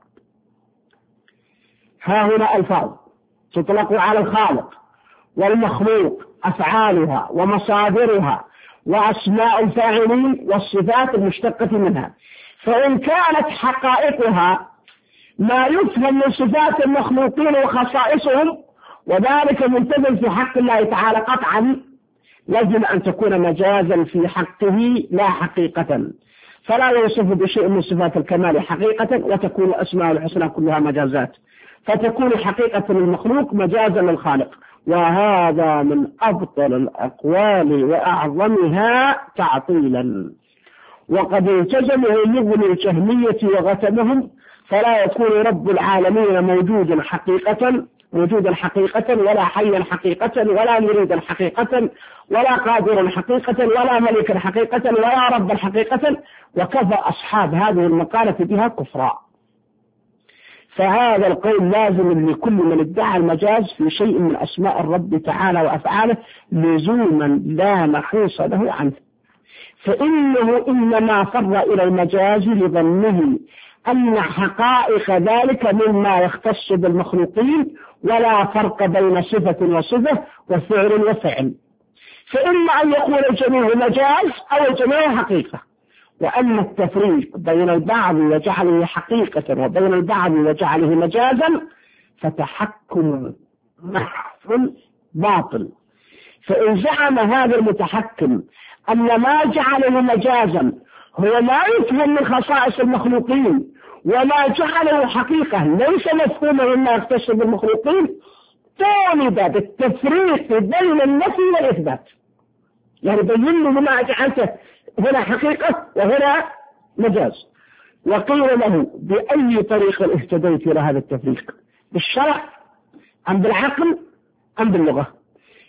ها هنا ألفاظ تطلق على الخالق والمخلوق أفعالها ومصادرها وأسماء الفاعلين والصفات المشتقة منها، فإن كانت حقائقها ما يفهم من صفات المخلوقين وخصائصهم وذلك منتظم في حق الله تعالى قطعا، لازم أن تكون مجازا في حقه لا حقيقة، فلا يوصف بشيء من صفات الكمال حقيقة وتكون الأسماء الحسنى كلها مجازات، فتكون حقيقة المخلوق مجازا للخالق، وهذا من أبطل الأقوال وأعظمها تعطيلا. وقد التزموا مغني الجهمية وغتمهم، فلا يكون رب العالمين موجودا حقيقة وجودا حقيقة ولا حيا حقيقة ولا مريدا حقيقة ولا قادرا حقيقة ولا ملكا حقيقة ولا ربا حقيقة، وكفى أصحاب هذه المقالة بها كفرا. فهذا القول لازم لكل من ادعى المجاز في شيء من أسماء الرب تعالى وأفعاله لزوما لا محوص له عنه، فإنه إنما فر إلى المجاز لظنه أن حقائق ذلك مما يختص بالمخلوقين، ولا فرق بين صفة وصفة وفعل وفعل، فإما أن يكون الجميع مجاز أو الجميع حقيقة. وأما التفريق بين البعض وجعله حقيقة وبين البعض وجعله مجازا فتحكم محض باطل. فإن زعم هذا المتحكم أن ما جعله مجازا هو ما يفهم من خصائص المخلوقين وما جعله حقيقة ليس مفهوما مما يختص بالمخلوقين، طالب بالتفريق بين النفي والإثبات، يعني بين له ما جعلته هنا حقيقة وهنا مجاز. وقيل له بأي طريق اهتديت إلى هذا التفريق، بالشرع أم بالعقل أم باللغة؟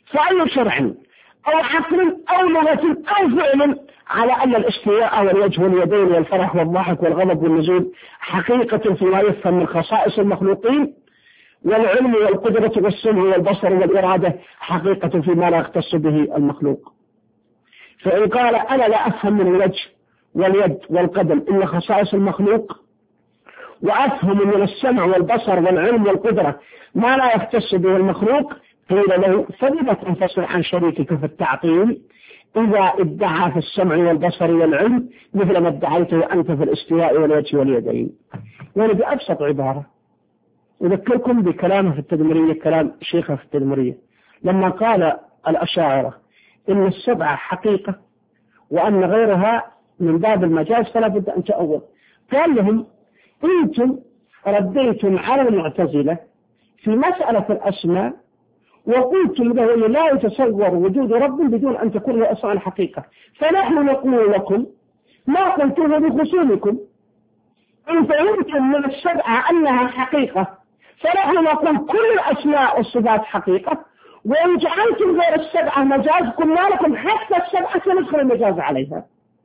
فأي شرع أو عقل أو لغة أو فعل على أن الاستواء والوجه واليدين والفرح والضحك والغضب والنزول حقيقة فيما يفهم من خصائص المخلوقين، والعلم والقدرة والسمع والبصر والإرادة حقيقة فيما لا يختص به المخلوق. فإن قال أنا لا أفهم من الوجه واليد والقدم إلا خصائص المخلوق، وأفهم من السمع والبصر والعلم والقدرة ما لا يختص به المخلوق، قيل له فلم تنفصل عن شريكك في التعطيل إذا ادعى في السمع والبصر والعلم مثل ما ادعيته أنت في الاستواء والوجه واليدين. يعني بأبسط عبارة أذكركم بكلامه في التدمرية، كلام شيخه في التدمرية لما قال الأشاعرة إن السبعة حقيقة وأن غيرها من باب المجاز فلا بد أن تأول. قال لهم أنتم رديتم على المعتزلة في مسألة الأسماء وقلتم له لا يتصور وجود رب بدون أن تكون له أسماء الحقيقة، فنحن نقول لكم ما قلتوه بخصومكم. إن فهمتم من السبعة أنها حقيقة فنحن نقول كل الأسماء والصفات حقيقة، وإن جعلتم غير السبعة مجاز قلنا لكم حتى السبعة سندخل المجاز عليها.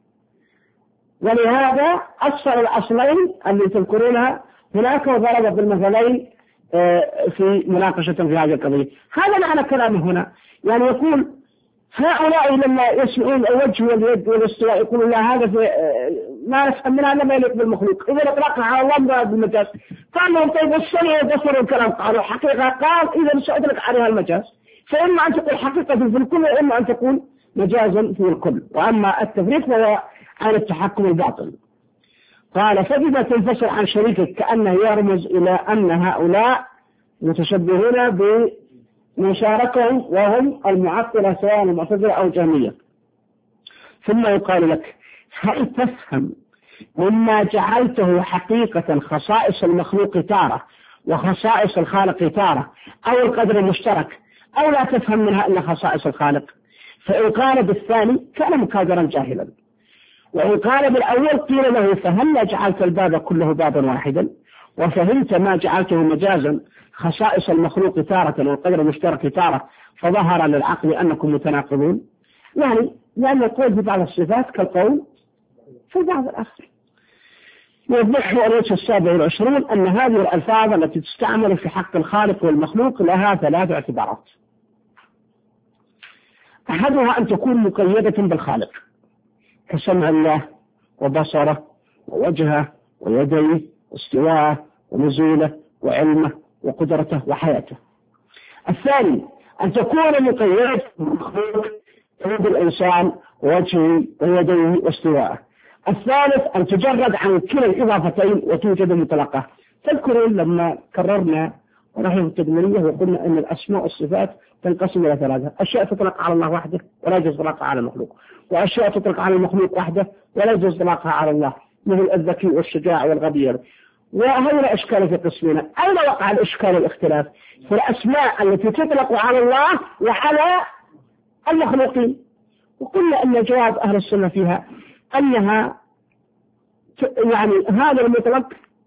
ولهذا أصل الأصلين اللي تذكرونها هناك وضرب بالمثلين في مناقشة في هذه القضية. هذا معنى كلامه هنا، يعني يقول هؤلاء لما يسمعون الوجه واليد والاستواء يقولون لا هذا في ما نفهم منها لما يليق بالمخلوق، إذا أطلقها على الله مراد بالمجاز. قال لهم طيب السمع والبصر والكلام قالوا حقيقة، قال إذا سأطلق عليها المجاز، فإما أن تقول حقيقة في الكل وإما أن تكون مجازا في الكل، وأما التفريق فهو عن التحكم الباطل. قال فبما تنفصل عن شريكك كأنه يرمز إلى أن هؤلاء متشبهون بمن شاركهم وهم المعطلة سواء المعتزلة أو الجهمية. ثم يقال لك هل تفهم مما جعلته حقيقة خصائص المخلوق تارة وخصائص الخالق تارة أو القدر المشترك، أو لا تفهم منها إلا خصائص الخالق؟ فإن قال بالثاني كان مكابرا جاهلا، وإن قال بالأول قيل له فهل جعلت الباب كله بابا واحدا وفهمت ما جعلته مجازا خصائص المخلوق تارة والقدر المشترك تارة فظهر للعقل أنكم متناقضون؟ يعني لأن القول في بعض الصفات كالقول في بعض الآخر. يوضحه الوجه السابع والعشرون أن هذه الألفاظ التي تستعمل في حق الخالق والمخلوق لها ثلاث اعتبارات. أحدها أن تكون مقيدة بالخالق كسمع الله وبصره ووجهه ويديه واستواءه ونزوله وعلمه وقدرته وحياته. الثاني أن تكون مقيدة بالمخلوق بالإنسان ووجهه ويديه واستواءه. الثالث أن تجرد عن كلا الإضافتين وتوجد مطلقة. تذكرون لما كررنا ونحن في التدمرية وقلنا أن الأسماء والصفات تنقسم إلى ثلاثة: أشياء تطلق على الله وحده ولا يجوز إطلاقها على المخلوق، وأشياء تطلق على المخلوق وحده ولا يجوز إطلاقها على الله مثل الذكي والشجاع والغبي. وهنا إشكال في قسمنا. أين وقع الإشكال والاختلاف؟ في الأسماء التي تطلق على الله وعلى المخلوقين. وقلنا أن جواب أهل السنة فيها أنها يعني هذا المطلق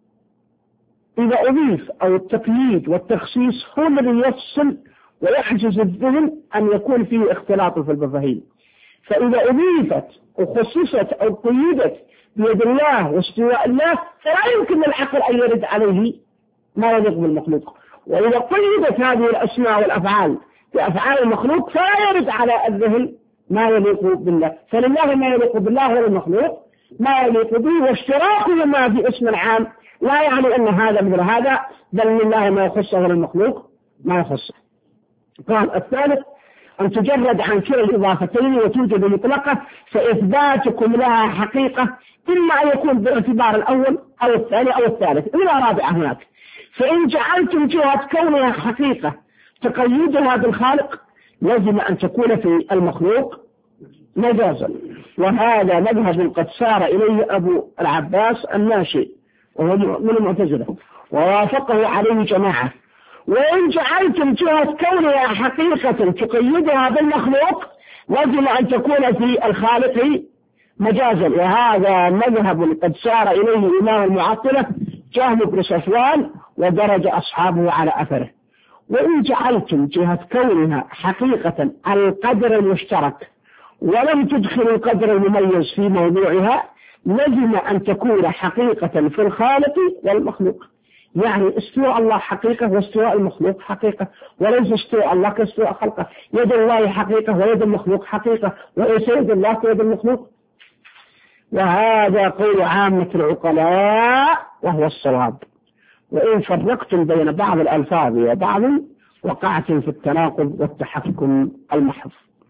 إذا أضيف أو التقييد والتخصيص هو الذي يفصل ويحجز الذهن أن يكون فيه اختلاط في المفاهيم. فإذا أضيفت وخصصت أو قيدت بيد الله واستواء الله فلا يمكن للعقل أن يرد عليه ما يليق بالمخلوق. وإذا قيدت هذه الأسماء والأفعال بأفعال المخلوق فلا يرد على الذهن ما يليق بالله. فلله ما يليق بالله والمخلوق ما يليق به، واشتراكه ما في اسم عام لا يعني أن هذا مثل هذا، بل لله ما يخصه وللمخلوق ما يخصه. قال الثالث أن تجرد عن كلا الإضافتين وتوجد مطلقة، فإثباتكم لها حقيقة إما أن يكون باعتبار الأول أو الثاني أو الثالث إلى رابعة هناك. فإن جعلتم جهة كونها حقيقة تقيدها بالخالق لازم أن تكون في المخلوق مجازا، وهذا مذهب قد سار إليه أبو العباس الناشئ وهو من المعتزلة ووافقه عليه جماعة. وإن جعلتم جهة كونها حقيقة تقيدها بالمخلوق لازم أن تكون في الخالق مجازا، وهذا مذهب قد سار إليه إمام المعطلة جهم بن صفوان ودرج أصحابه على أثره. وإن جعلتم جهة كونها حقيقة القدر المشترك ولم تدخلوا القدر المميز في موضوعها لزم أن تكون حقيقة في الخالق والمخلوق. يعني استواء الله حقيقة واستواء المخلوق حقيقة، وليس استواء الله كاستواء خلقه. يد الله حقيقة ويد المخلوق حقيقة، وليس يد الله كيد المخلوق. وهذا قول عامة العقلاء وهو الصواب. وإن فرقتم بين بعض الألفاظ وبعض وقعتم في التناقض والتحكم المحض.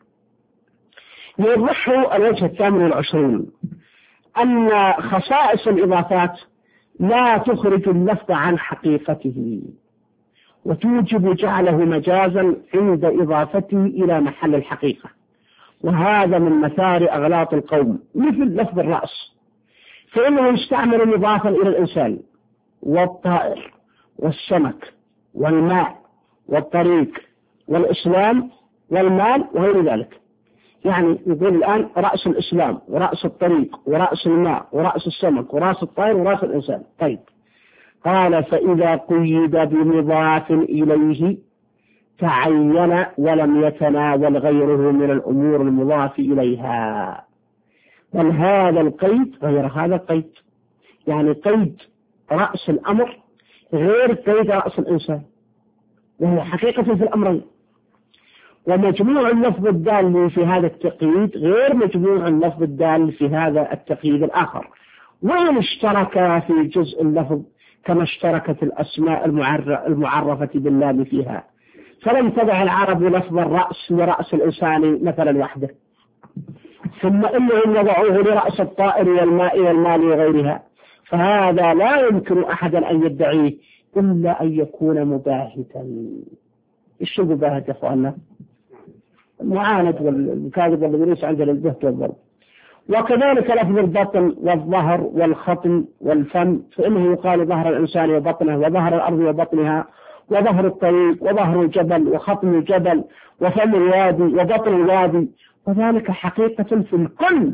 يوضحه الوجه الثامن والعشرون أن خصائص الإضافات لا تخرج اللفظ عن حقيقته وتوجب جعله مجازا عند إضافته إلى محل الحقيقة، وهذا من مثار أغلاط القوم. مثل لفظ الرأس، فإنه يستعمل مضافا إلى الإنسان والطائر والسمك والماء والطريق والإسلام والمال وغير ذلك. يعني يقول الآن رأس الإسلام ورأس الطريق ورأس الماء ورأس السمك ورأس الطائر ورأس الإنسان. طيب، قال فإذا قيد بمضاف إليه تعين ولم يتناول غيره من الأمور المضاف إليها، بل هذا القيد غير هذا القيد. يعني قيد رأس الأمر غير قيد رأس الإنسان، وهو حقيقة في الأمرين. ومجموع اللفظ الدال في هذا التقييد غير مجموع اللفظ الدال في هذا التقييد الآخر، وإن اشترك في جزء اللفظ كما اشتركت الأسماء المعرفة باللام فيها. فلم تدع العرب لفظ الرأس لرأس الإنسان مثلا وحده، ثم إنهم وضعوه لرأس الطائر والماء والمال وغيرها، فهذا لا يمكن أحدا أن يدعيه إلا أن يكون مباهتا. إيش المباهت يا أخوانا؟ المعاند والكاذب والذي ليس عنده البهت والضرب. وكذلك لفظ البطن والظهر والخطن والفم، فإنه يقال ظهر الإنسان وبطنه، وظهر الأرض وبطنها، وظهر الطريق، وظهر الجبل، وخطن الجبل، وفم الوادي، وبطن الوادي، وذلك حقيقة في الكل.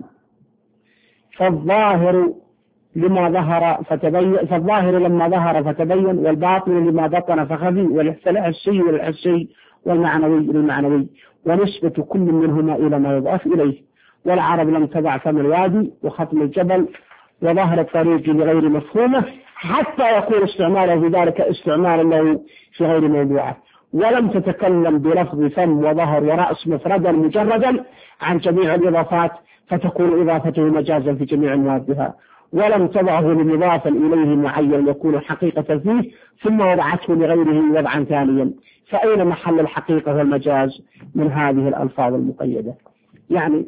فالظاهر لما ظهر فتبين، فالظاهر لما ظهر فتبين، والباطن لما بطن فخفي، والحسي والحسي والمعنوي للمعنوي، ونسبة كل منهما إلى ما يضاف إليه. والعرب لم تضع فم الوادي وخطم الجبل وظهر الطريق لغير مفهومه حتى يكون استعماله في ذلك استعمالا له في غير موضوعه، ولم تتكلم بلفظ فم وظهر ورأس مفردا مجردا عن جميع الإضافات فتكون إضافته مجازا في جميع موادها، ولم تضعه لمضافا إليه معين يكون حقيقة فيه ثم وضعته لغيره وضعا ثانيا. فأين محل الحقيقة والمجاز من هذه الألفاظ المقيدة؟ يعني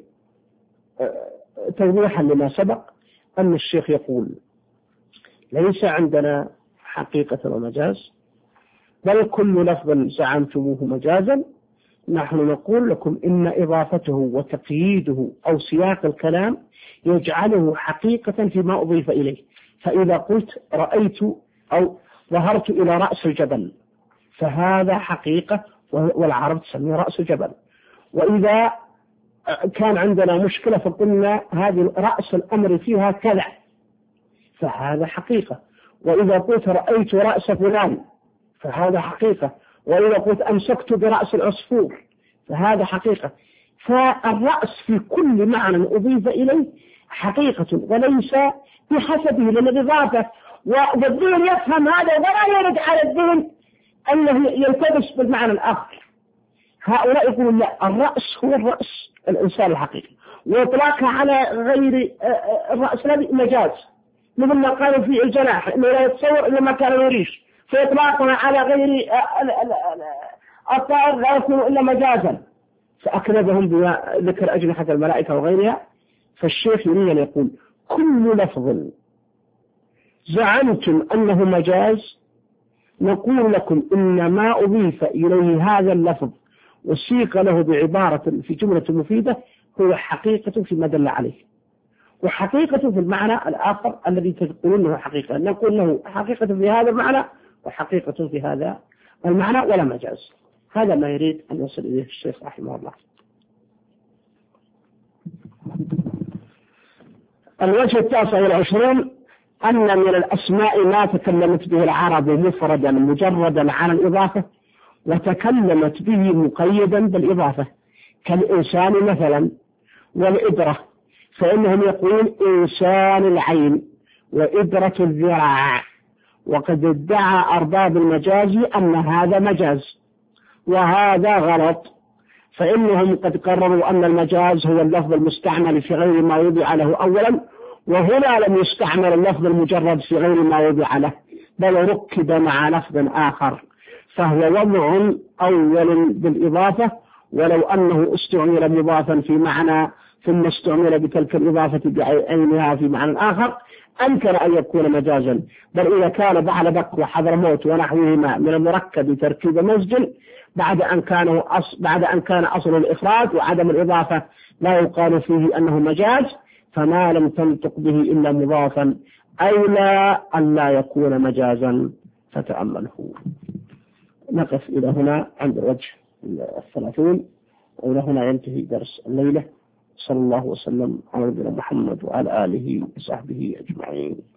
توضيحا لما سبق أن الشيخ يقول ليس عندنا حقيقة ومجاز، بل كل لفظ زعمتموه مجازا. نحن نقول لكم إن إضافته وتقييده أو سياق الكلام يجعله حقيقة فيما أضيف إليه. فإذا قلت رأيت أو ظهرت إلى رأس الجبل فهذا حقيقة، والعرب تسميه رأس الجبل. وإذا كان عندنا مشكلة فقلنا هذه رأس الأمر فيها كذا فهذا حقيقة. وإذا قلت رأيت رأس فلان فهذا حقيقة. وإذا قلت أمسكت برأس العصفور فهذا حقيقة. فالرأس في كل معنى أضيف إليه حقيقة وليس بحسبه للإضافة، والذهن يفهم هذا ولا يرد على الذهن أنه يلتبس بالمعنى الآخر. هؤلاء يقولون لا، الرأس هو الرأس الإنسان الحقيقي، وإطلاقها على غير الرأس الذي مجاز، مثل ما قالوا في الجناح إنه لا يتصور إلا ما كان يريش، فإطلاقها على غير الطائر لا يكون إلا مجازا، فأكذبهم بذكر أجنحة الملائكة وغيرها. فالشيخ يريد أن يقول كل لفظ زعمتم أنه مجاز نقول لكم إن ما أضيف إليه هذا اللفظ وسيق له بعبارة في جملة مفيدة هو حقيقة فيما دل عليه، وحقيقة في المعنى الآخر الذي تقولون له حقيقة، نقول له حقيقة في هذا المعنى وحقيقة في هذا المعنى ولا مجاز. هذا ما يريد أن يصل إليه الشيخ رحمه الله. الوجه التاسع والعشرون أن من الأسماء ما تكلمت به العرب مفردا مجردا عن الإضافة، وتكلمت به مقيدا بالإضافة كالإنسان مثلا والإبرة، فإنهم يقولون إنسان العين وإبرة الذراع، وقد ادعى أرباب المجاز أن هذا مجاز، وهذا غلط، فإنهم قد قرروا أن المجاز هو اللفظ المستعمل في غير ما وضع له أولا، وهنا لم يستعمل اللفظ المجرد في غير ما وضع له، بل ركب مع لفظ آخر، فهو وضع أول بالإضافة، ولو أنه استعمل مضافا في معنى ثم استعمل بتلك الإضافة بعينها في معنى آخر أنكر أن يكون مجازا، بل إذا كان بعد بكر وحضرموت ونحوهما من المركب تركيب مسجل بعد أن كان أصل بعد أن كان أصل الإفراد وعدم الإضافة لا يقال فيه أنه مجاز، فما لم تنطق به إلا مضافا أولى أن لا يكون مجازا، فتأمله. نقف إلى هنا عند الوجه الثلاثون، وإلى هنا ينتهي درس الليلة. صلى الله وسلم على نبينا محمد وعلى آله وصحبه أجمعين.